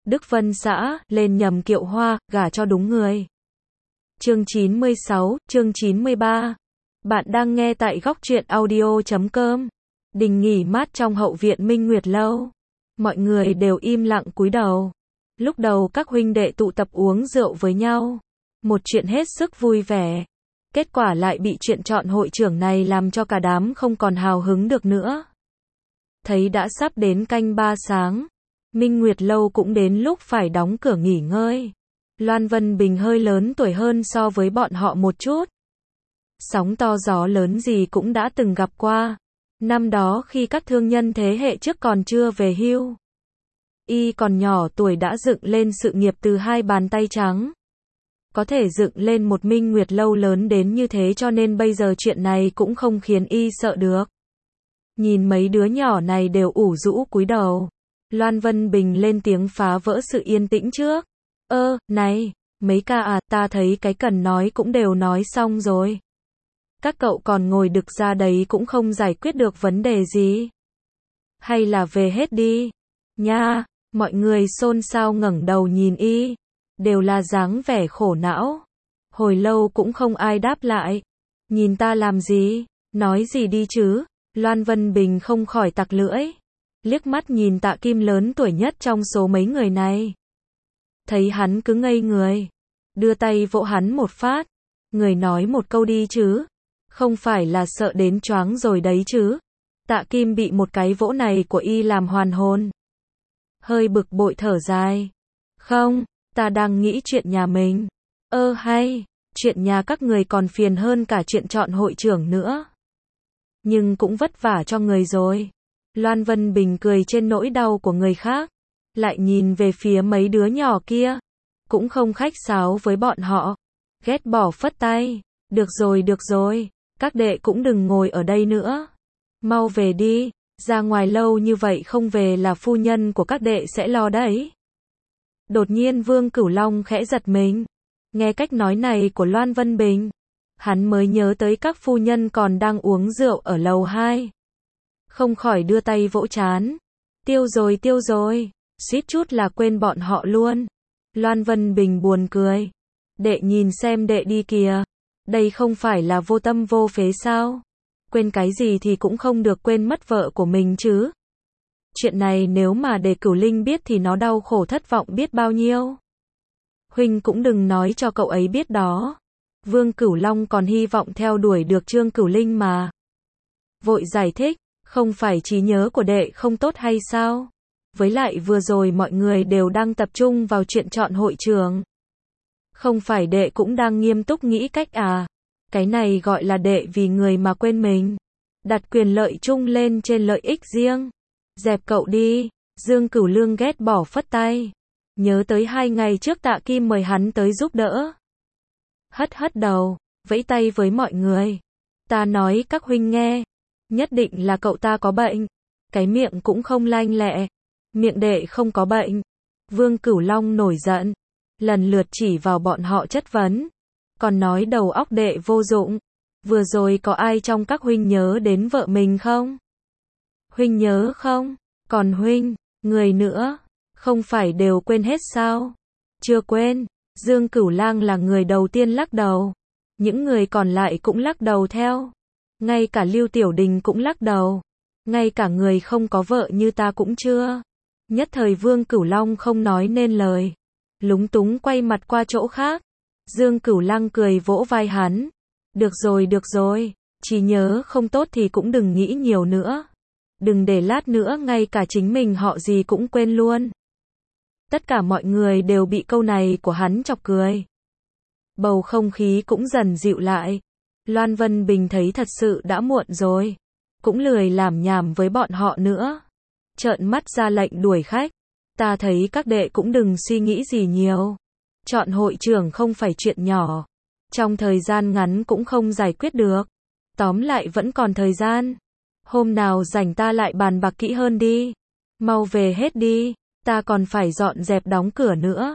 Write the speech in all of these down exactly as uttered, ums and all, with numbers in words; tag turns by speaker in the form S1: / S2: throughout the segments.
S1: Đức Vân xã, lên nhầm kiệu hoa, gả cho đúng người. Chương chín mươi sáu, chương chín mươi ba. Bạn đang nghe tại góc truyện audio chấm com. Đình nghỉ mát trong hậu viện Minh Nguyệt Lâu. Mọi người đều im lặng cúi đầu. Lúc đầu các huynh đệ tụ tập uống rượu với nhau. Một chuyện hết sức vui vẻ. Kết quả lại bị chuyện chọn hội trưởng này làm cho cả đám không còn hào hứng được nữa. Thấy đã sắp đến canh ba sáng. Minh Nguyệt Lâu cũng đến lúc phải đóng cửa nghỉ ngơi. Loan Vân Bình hơi lớn tuổi hơn so với bọn họ một chút. Sóng to gió lớn gì cũng đã từng gặp qua. Năm đó khi các thương nhân thế hệ trước còn chưa về hưu. Y còn nhỏ tuổi đã dựng lên sự nghiệp từ hai bàn tay trắng. Có thể dựng lên một Minh Nguyệt Lâu lớn đến như thế cho nên bây giờ chuyện này cũng không khiến Y sợ được. Nhìn mấy đứa nhỏ này đều ủ rũ cúi đầu. Loan Vân Bình lên tiếng phá vỡ sự yên tĩnh trước. Ơ, này, mấy ca à, ta thấy cái cần nói cũng đều nói xong rồi. Các cậu còn ngồi đực ra đấy cũng không giải quyết được vấn đề gì. Hay là về hết đi. Nha, mọi người xôn xao ngẩng đầu nhìn Y. Đều là dáng vẻ khổ não. Hồi lâu cũng không ai đáp lại. Nhìn ta làm gì, nói gì đi chứ. Loan Vân Bình không khỏi tặc lưỡi. Liếc mắt nhìn Tạ Kim lớn tuổi nhất trong số mấy người này. Thấy hắn cứ ngây người. Đưa tay vỗ hắn một phát. Người nói một câu đi chứ. Không phải là sợ đến choáng rồi đấy chứ. Tạ Kim bị một cái vỗ này của Y làm hoàn hồn. Hơi bực bội thở dài. Không, ta đang nghĩ chuyện nhà mình. Ơ hay, chuyện nhà các người còn phiền hơn cả chuyện chọn hội trưởng nữa. Nhưng cũng vất vả cho người rồi. Loan Vân Bình cười trên nỗi đau của người khác. Lại nhìn về phía mấy đứa nhỏ kia. Cũng không khách sáo với bọn họ. Ghét bỏ phất tay. Được rồi được rồi. Các đệ cũng đừng ngồi ở đây nữa. Mau về đi. Ra ngoài lâu như vậy không về là phu nhân của các đệ sẽ lo đấy. Đột nhiên Vương Cửu Long khẽ giật mình. Nghe cách nói này của Loan Vân Bình. Hắn mới nhớ tới các phu nhân còn đang uống rượu ở lầu hai. Không khỏi đưa tay vỗ trán. Tiêu rồi tiêu rồi. Suýt chút là quên bọn họ luôn. Loan Vân Bình buồn cười. Đệ nhìn xem đệ đi kìa. Đây không phải là vô tâm vô phế sao? Quên cái gì thì cũng không được quên mất vợ của mình chứ. Chuyện này nếu mà để Cửu Linh biết thì nó đau khổ thất vọng biết bao nhiêu. Huynh cũng đừng nói cho cậu ấy biết đó. Vương Cửu Long còn hy vọng theo đuổi được Trương Cửu Linh mà. Vội giải thích, không phải trí nhớ của đệ không tốt hay sao? Với lại vừa rồi mọi người đều đang tập trung vào chuyện chọn hội trưởng. Không phải đệ cũng đang nghiêm túc nghĩ cách à? Cái này gọi là đệ vì người mà quên mình. Đặt quyền lợi chung lên trên lợi ích riêng. Dẹp cậu đi. Dương Cửu Lương ghét bỏ phất tay. Nhớ tới hai ngày trước Tạ Kim mời hắn tới giúp đỡ. Hất hất đầu, vẫy tay với mọi người. Ta nói các huynh nghe. Nhất định là cậu ta có bệnh. Cái miệng cũng không lanh lẹ. Miệng đệ không có bệnh. Vương Cửu Long nổi giận. Lần lượt chỉ vào bọn họ chất vấn. Còn nói đầu óc đệ vô dụng. Vừa rồi có ai trong các huynh nhớ đến vợ mình không? Huynh nhớ không? Còn huynh, người nữa, không phải đều quên hết sao? Chưa quên. Dương Cửu Lang là người đầu tiên lắc đầu. Những người còn lại cũng lắc đầu theo. Ngay cả Lưu Tiểu Đình cũng lắc đầu. Ngay cả người không có vợ như ta cũng chưa. Nhất thời Vương Cửu Long không nói nên lời. Lúng túng quay mặt qua chỗ khác. Dương Cửu Lang cười vỗ vai hắn. Được rồi được rồi. Chỉ nhớ không tốt thì cũng đừng nghĩ nhiều nữa. Đừng để lát nữa ngay cả chính mình họ gì cũng quên luôn. Tất cả mọi người đều bị câu này của hắn chọc cười. Bầu không khí cũng dần dịu lại. Loan Vân Bình thấy thật sự đã muộn rồi. Cũng lười làm nhảm với bọn họ nữa. Trợn mắt ra lệnh đuổi khách. Ta thấy các đệ cũng đừng suy nghĩ gì nhiều. Chọn hội trưởng không phải chuyện nhỏ. Trong thời gian ngắn cũng không giải quyết được. Tóm lại vẫn còn thời gian. Hôm nào rảnh ta lại bàn bạc kỹ hơn đi. Mau về hết đi. Ta còn phải dọn dẹp đóng cửa nữa.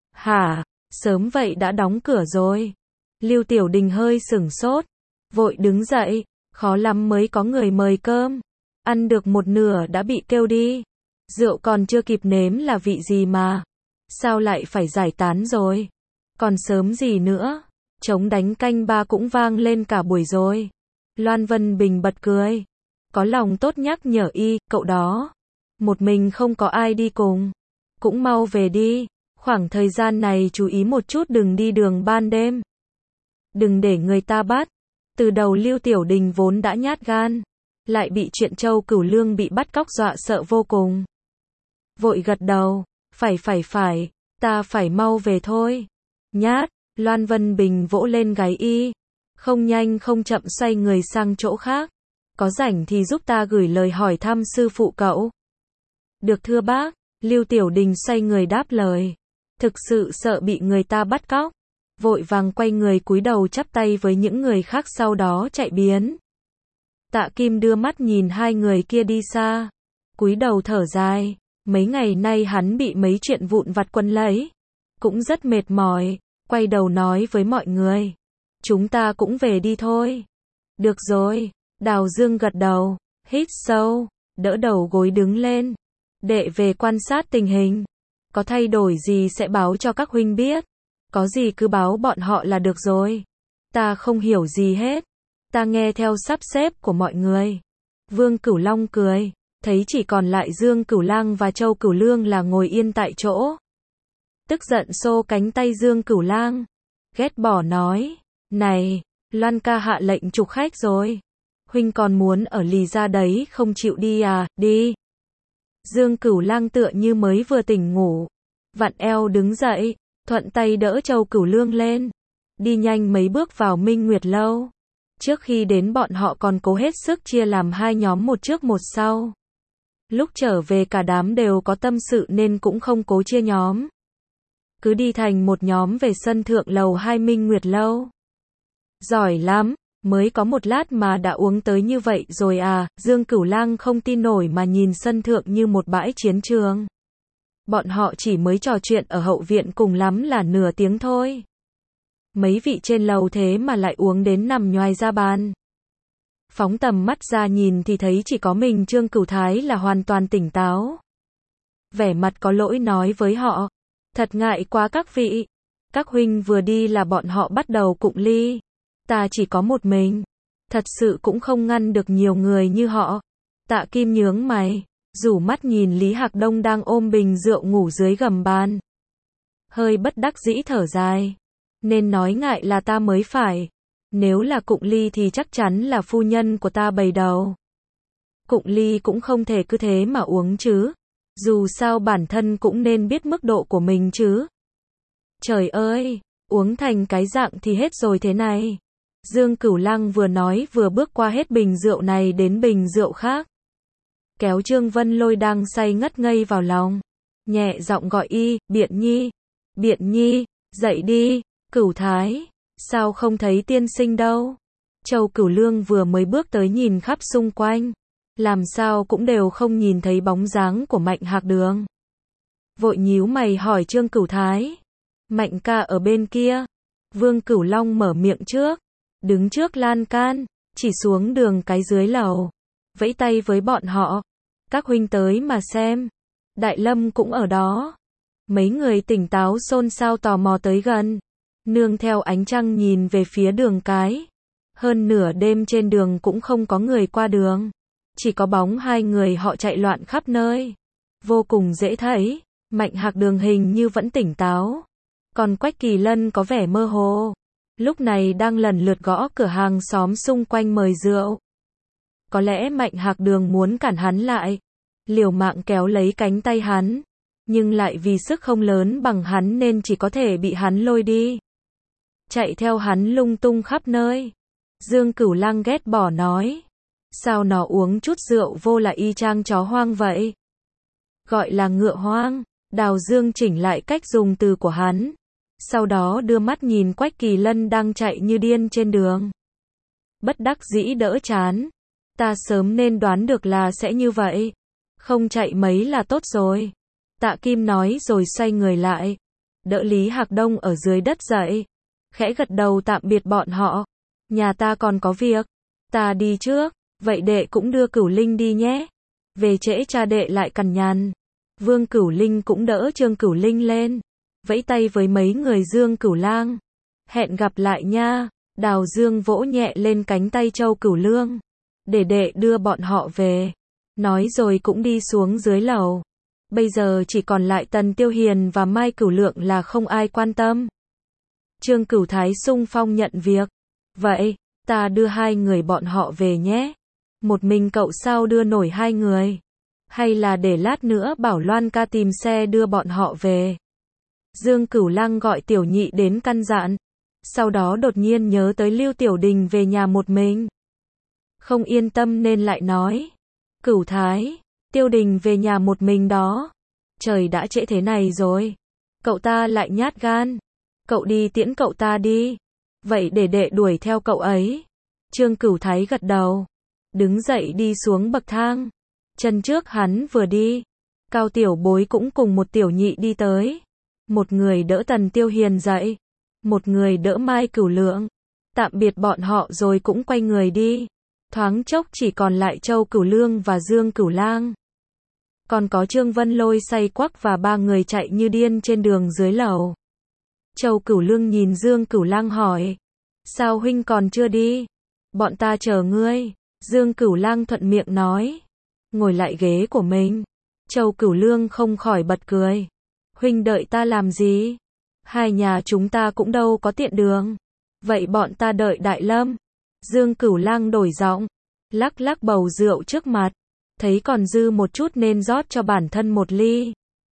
S1: Hả? Sớm vậy đã đóng cửa rồi. Lưu Tiểu Đình hơi sửng sốt. Vội đứng dậy. Khó lắm mới có người mời cơm. Ăn được một nửa đã bị kêu đi. Rượu còn chưa kịp nếm là vị gì mà. Sao lại phải giải tán rồi? Còn sớm gì nữa? Trống đánh canh ba cũng vang lên cả buổi rồi. Loan Vân Bình bật cười. Có lòng tốt nhắc nhở y, cậu đó. Một mình không có ai đi cùng. Cũng mau về đi. Khoảng thời gian này chú ý một chút đừng đi đường ban đêm. Đừng để người ta bắt. Từ đầu Lưu Tiểu Đình vốn đã nhát gan. Lại bị chuyện Châu Cửu Lương bị bắt cóc dọa sợ vô cùng. Vội gật đầu. Phải phải phải. Ta phải mau về thôi. Nhát. Loan Vân Bình vỗ lên gáy y. Không nhanh không chậm xoay người sang chỗ khác. Có rảnh thì giúp ta gửi lời hỏi thăm sư phụ cậu. Được thưa bác. Lưu Tiểu Đình xoay người đáp lời. Thực sự sợ bị người ta bắt cóc. Vội vàng quay người cúi đầu chắp tay với những người khác sau đó chạy biến. Tạ Kim đưa mắt nhìn hai người kia đi xa. Cúi đầu thở dài. Mấy ngày nay hắn bị mấy chuyện vụn vặt quấn lấy. Cũng rất mệt mỏi. Quay đầu nói với mọi người. Chúng ta cũng về đi thôi. Được rồi. Đào Dương gật đầu. Hít sâu. Đỡ đầu gối đứng lên. Đệ về quan sát tình hình. Có thay đổi gì sẽ báo cho các huynh biết. Có gì cứ báo bọn họ là được rồi. Ta không hiểu gì hết. Ta nghe theo sắp xếp của mọi người. Vương Cửu Long cười. Thấy chỉ còn lại Dương Cửu Lang và Châu Cửu Lương là ngồi yên tại chỗ. Tức giận xô cánh tay Dương Cửu Lang. Ghét bỏ nói. Này, Loan ca hạ lệnh trục khách rồi. Huynh còn muốn ở lì ra đấy không chịu đi à, đi. Dương Cửu Lang tựa như mới vừa tỉnh ngủ. Vặn eo đứng dậy, thuận tay đỡ Châu Cửu Lương lên. Đi nhanh mấy bước vào Minh Nguyệt Lâu. Trước khi đến bọn họ còn cố hết sức chia làm hai nhóm một trước một sau. Lúc trở về cả đám đều có tâm sự nên cũng không cố chia nhóm. Cứ đi thành một nhóm về sân thượng lầu hai Minh Nguyệt Lâu. Giỏi lắm, mới có một lát mà đã uống tới như vậy rồi à, Dương Cửu Lang không tin nổi mà nhìn sân thượng như một bãi chiến trường. Bọn họ chỉ mới trò chuyện ở hậu viện cùng lắm là nửa tiếng thôi. Mấy vị trên lầu thế mà lại uống đến nằm nhoài ra bàn. Phóng tầm mắt ra nhìn thì thấy chỉ có mình Trương Cửu Thái là hoàn toàn tỉnh táo. Vẻ mặt có lỗi nói với họ. Thật ngại quá các vị. Các huynh vừa đi là bọn họ bắt đầu cụng ly. Ta chỉ có một mình. Thật sự cũng không ngăn được nhiều người như họ. Tạ Kim nhướng mày. Rủ mắt nhìn Lý Hạc Đông đang ôm bình rượu ngủ dưới gầm bàn. Hơi bất đắc dĩ thở dài. Nên nói ngại là ta mới phải. Nếu là cụng ly thì chắc chắn là phu nhân của ta bày đầu. Cụng ly cũng không thể cứ thế mà uống chứ. Dù sao bản thân cũng nên biết mức độ của mình chứ. Trời ơi, uống thành cái dạng thì hết rồi thế này. Dương Cửu Lang vừa nói vừa bước qua hết bình rượu này đến bình rượu khác. Kéo Trương Vân Lôi đang say ngất ngây vào lòng. Nhẹ giọng gọi y, Biện Nhi. Biện Nhi, dậy đi, Cửu Thái. Sao không thấy tiên sinh đâu? Châu Cửu Lương vừa mới bước tới nhìn khắp xung quanh. Làm sao cũng đều không nhìn thấy bóng dáng của Mạnh Hạc Đường. Vội nhíu mày hỏi Trương Cửu Thái. Mạnh ca ở bên kia. Vương Cửu Long mở miệng trước. Đứng trước lan can, chỉ xuống đường cái dưới lầu. Vẫy tay với bọn họ. Các huynh tới mà xem. Đại Lâm cũng ở đó. Mấy người tỉnh táo xôn xao tò mò tới gần. Nương theo ánh trăng nhìn về phía đường cái. Hơn nửa đêm trên đường cũng không có người qua đường. Chỉ có bóng hai người họ chạy loạn khắp nơi. Vô cùng dễ thấy. Mạnh Hạc Đường hình như vẫn tỉnh táo. Còn Quách Kỳ Lân có vẻ mơ hồ. Lúc này đang lần lượt gõ cửa hàng xóm xung quanh mời rượu. Có lẽ Mạnh Hạc Đường muốn cản hắn lại. Liều mạng kéo lấy cánh tay hắn. Nhưng lại vì sức không lớn bằng hắn nên chỉ có thể bị hắn lôi đi. Chạy theo hắn lung tung khắp nơi. Dương Cửu Lang ghét bỏ nói. Sao nó uống chút rượu vô là y chang chó hoang vậy? Gọi là ngựa hoang. Đào Dương chỉnh lại cách dùng từ của hắn. Sau đó đưa mắt nhìn Quách Kỳ Lân đang chạy như điên trên đường. Bất đắc dĩ đỡ chán. Ta sớm nên đoán được là sẽ như vậy. Không chạy mấy là tốt rồi. Tạ Kim nói rồi xoay người lại. Đỡ Lý Hạc Đông ở dưới đất dậy. Khẽ gật đầu tạm biệt bọn họ. Nhà ta còn có việc. Ta đi trước. Vậy đệ cũng đưa Cửu Linh đi nhé. Về trễ cha đệ lại cằn nhằn. Vương Cửu Linh cũng đỡ Trương Cửu Linh lên. vẫy tay với mấy người Dương Cửu Lang. Hẹn gặp lại nha. Đào Dương vỗ nhẹ lên cánh tay Châu Cửu Lương. Để đệ đưa bọn họ về. Nói rồi cũng đi xuống dưới lầu. Bây giờ chỉ còn lại Tần Tiêu Hiền và Mai Cửu Lượng là không ai quan tâm. Trương Cửu Thái xung phong nhận việc. Vậy, ta đưa hai người bọn họ về nhé. Một mình cậu sao đưa nổi hai người? Hay là để lát nữa bảo Loan ca tìm xe đưa bọn họ về? Dương Cửu Lăng gọi Tiểu Nhị đến căn dặn. Sau đó đột nhiên nhớ tới Lưu Tiểu Đình về nhà một mình. Không yên tâm nên lại nói. Cửu Thái, Tiêu Đình về nhà một mình đó. Trời đã trễ thế này rồi. Cậu ta lại nhát gan. Cậu đi tiễn cậu ta đi. Vậy để đệ đuổi theo cậu ấy. Trương Cửu Thái gật đầu. Đứng dậy đi xuống bậc thang. Chân trước hắn vừa đi. Cao Tiểu Bối cũng cùng một tiểu nhị đi tới. Một người đỡ Tần Tiêu Hiền dậy. Một người đỡ Mai Cửu Lượng. Tạm biệt bọn họ rồi cũng quay người đi. Thoáng chốc chỉ còn lại Châu Cửu Lương và Dương Cửu Lang. Còn có Trương Vân Lôi say quắc và ba người chạy như điên trên đường dưới lầu. Châu Cửu Lương nhìn Dương Cửu Lang hỏi. Sao huynh còn chưa đi? Bọn ta chờ ngươi. Dương Cửu Lang thuận miệng nói. Ngồi lại ghế của mình. Châu Cửu Lương không khỏi bật cười. Huynh đợi ta làm gì? Hai nhà chúng ta cũng đâu có tiện đường. Vậy bọn ta đợi Đại Lâm. Dương Cửu Lang đổi giọng. Lắc lắc bầu rượu trước mặt. Thấy còn dư một chút nên rót cho bản thân một ly.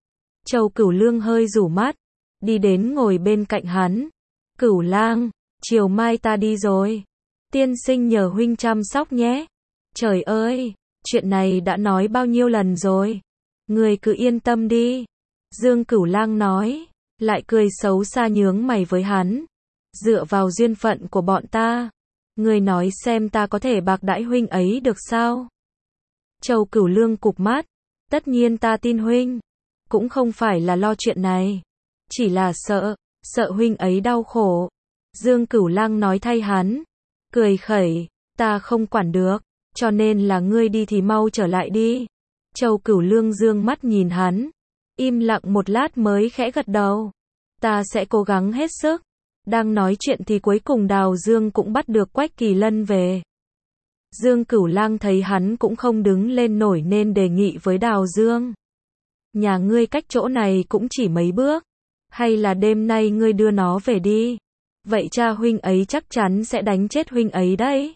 S1: Châu Cửu Lương hơi rủ mắt. Đi đến ngồi bên cạnh hắn. Cửu Lang, chiều mai ta đi rồi. Tiên sinh nhờ huynh chăm sóc nhé. Trời ơi, chuyện này đã nói bao nhiêu lần rồi. Người cứ yên tâm đi. Dương Cửu Lang nói. Lại cười xấu xa nhướng mày với hắn. Dựa vào duyên phận của bọn ta. Người nói xem ta có thể bạc đãi huynh ấy được sao? Châu Cửu Lương cụp mắt. Tất nhiên ta tin huynh. Cũng không phải là lo chuyện này. Chỉ là sợ, sợ huynh ấy đau khổ. Dương Cửu Lang nói thay hắn. Cười khẩy, ta không quản được. Cho nên là ngươi đi thì mau trở lại đi. Châu Cửu Lương dương mắt nhìn hắn. Im lặng một lát mới khẽ gật đầu. Ta sẽ cố gắng hết sức. Đang nói chuyện thì cuối cùng Đào Dương cũng bắt được Quách Kỳ Lân về. Dương Cửu Lang thấy hắn cũng không đứng lên nổi nên đề nghị với Đào Dương. Nhà ngươi cách chỗ này cũng chỉ mấy bước. Hay là đêm nay ngươi đưa nó về đi. Vậy cha huynh ấy chắc chắn sẽ đánh chết huynh ấy đấy.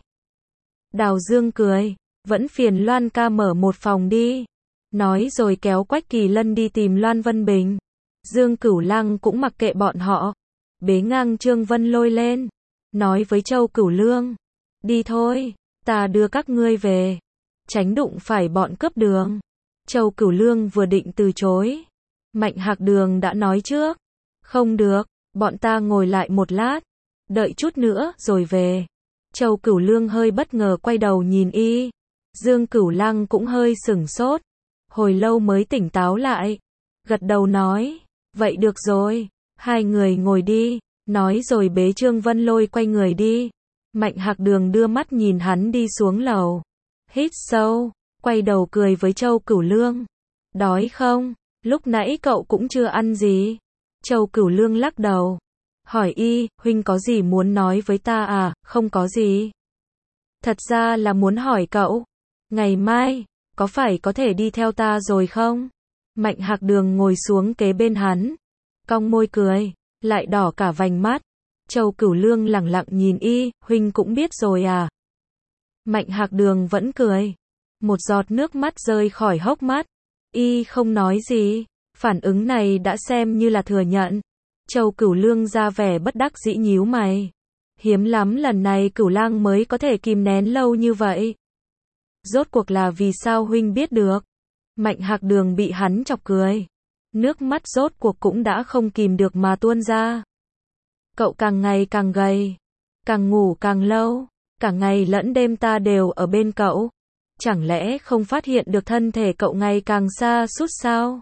S1: Đào Dương cười. Vẫn phiền Loan ca mở một phòng đi. Nói rồi kéo Quách Kỳ Lân đi tìm Loan Vân Bình. Dương Cửu Lang cũng mặc kệ bọn họ. Bế ngang Trương Vân Lôi lên. Nói với Châu Cửu Lương. Đi thôi, ta đưa các ngươi về. Tránh đụng phải bọn cướp đường. Châu Cửu Lương vừa định từ chối. Mạnh Hạc Đường đã nói trước. Không được, bọn ta ngồi lại một lát. Đợi chút nữa rồi về. Châu Cửu Lương hơi bất ngờ quay đầu nhìn y. Dương Cửu Lang cũng hơi sửng sốt. Hồi lâu mới tỉnh táo lại. Gật đầu nói. Vậy được rồi. Hai người ngồi đi. Nói rồi bế Trương Vân Lôi quay người đi. Mạnh Hạc Đường đưa mắt nhìn hắn đi xuống lầu. Hít sâu. Quay đầu cười với Châu Cửu Lương. Đói không? Lúc nãy cậu cũng chưa ăn gì. Châu Cửu Lương lắc đầu. Hỏi y, huynh có gì muốn nói với ta à? Không có gì. Thật ra là muốn hỏi cậu. Ngày mai, có phải có thể đi theo ta rồi không? Mạnh Hạc Đường ngồi xuống kế bên hắn. Cong môi cười, lại đỏ cả vành mắt. Châu Cửu Lương lẳng lặng nhìn y, huynh cũng biết rồi à? Mạnh Hạc Đường vẫn cười. Một giọt nước mắt rơi khỏi hốc mắt. Y không nói gì. Phản ứng này đã xem như là thừa nhận. Châu Cửu Lương ra vẻ bất đắc dĩ nhíu mày. Hiếm lắm lần này Cửu Lang mới có thể kìm nén lâu như vậy. Rốt cuộc là vì sao huynh biết được? Mạnh Hạc Đường bị hắn chọc cười. Nước mắt rốt cuộc cũng đã không kìm được mà tuôn ra. Cậu càng ngày càng gầy. Càng ngủ càng lâu. Cả ngày lẫn đêm ta đều ở bên cậu. Chẳng lẽ không phát hiện được thân thể cậu ngày càng xa sút sao?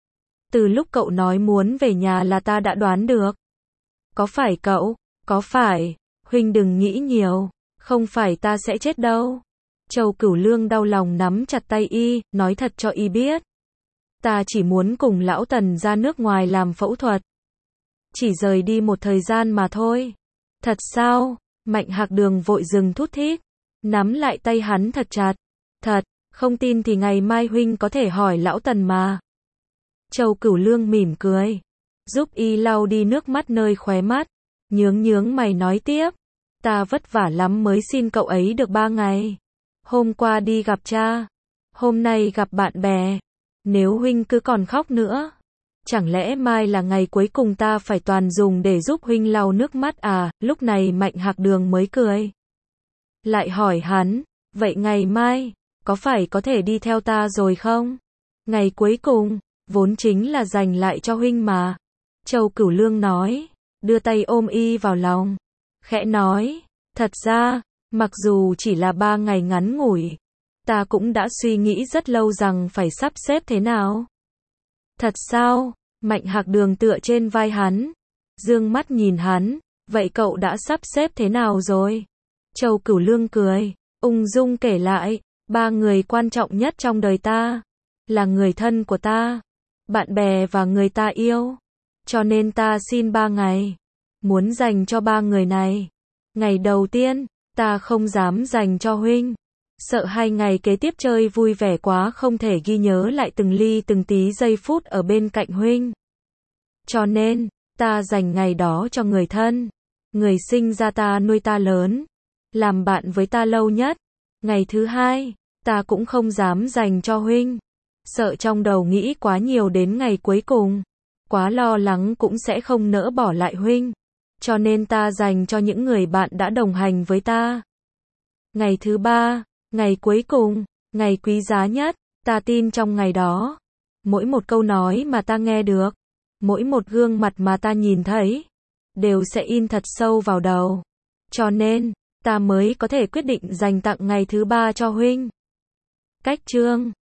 S1: Từ lúc cậu nói muốn về nhà là ta đã đoán được. Có phải cậu? Có phải? Huynh đừng nghĩ nhiều. Không phải ta sẽ chết đâu. Châu Cửu Lương đau lòng nắm chặt tay y, nói thật cho y biết. Ta chỉ muốn cùng lão Tần ra nước ngoài làm phẫu thuật. chỉ rời đi một thời gian mà thôi. Thật sao? Mạnh Hạc Đường vội dừng thút thít, nắm lại tay hắn thật chặt. Thật, không tin thì ngày mai huynh có thể hỏi lão Tần mà. Châu Cửu Lương mỉm cười, giúp y lau đi nước mắt nơi khóe mắt, nhướng nhướng mày nói tiếp. Ta vất vả lắm mới xin cậu ấy được ba ngày. Hôm qua đi gặp cha, hôm nay gặp bạn bè. Nếu huynh cứ còn khóc nữa, chẳng lẽ mai là ngày cuối cùng ta phải toàn dùng để giúp huynh lau nước mắt à? Lúc này Mạnh Hạc Đường mới cười. Lại hỏi hắn, vậy ngày mai, có phải có thể đi theo ta rồi không? Ngày cuối cùng, vốn chính là dành lại cho huynh mà. Châu Cửu Lương nói, đưa tay ôm y vào lòng, khẽ nói, thật ra, mặc dù chỉ là ba ngày ngắn ngủi, ta cũng đã suy nghĩ rất lâu rằng phải sắp xếp thế nào. Thật sao? Mạnh Hạc Đường tựa trên vai hắn, dương mắt nhìn hắn, vậy cậu đã sắp xếp thế nào rồi? Châu Cửu Lương cười, ung dung kể lại, ba người quan trọng nhất trong đời ta, là người thân của ta, bạn bè và người ta yêu. Cho nên ta xin ba ngày, muốn dành cho ba người này. Ngày đầu tiên, ta không dám dành cho huynh, sợ hai ngày kế tiếp chơi vui vẻ quá không thể ghi nhớ lại từng ly từng tí giây phút ở bên cạnh huynh. Cho nên, ta dành ngày đó cho người thân, người sinh ra ta nuôi ta lớn, làm bạn với ta lâu nhất. Ngày thứ hai, ta cũng không dám dành cho huynh, sợ trong đầu nghĩ quá nhiều đến ngày cuối cùng, quá lo lắng cũng sẽ không nỡ bỏ lại huynh. Cho nên ta dành cho những người bạn đã đồng hành với ta. Ngày thứ ba, ngày cuối cùng, ngày quý giá nhất, ta tin trong ngày đó, mỗi một câu nói mà ta nghe được, mỗi một gương mặt mà ta nhìn thấy, đều sẽ in thật sâu vào đầu. Cho nên, ta mới có thể quyết định dành tặng ngày thứ ba cho huynh. Cách chương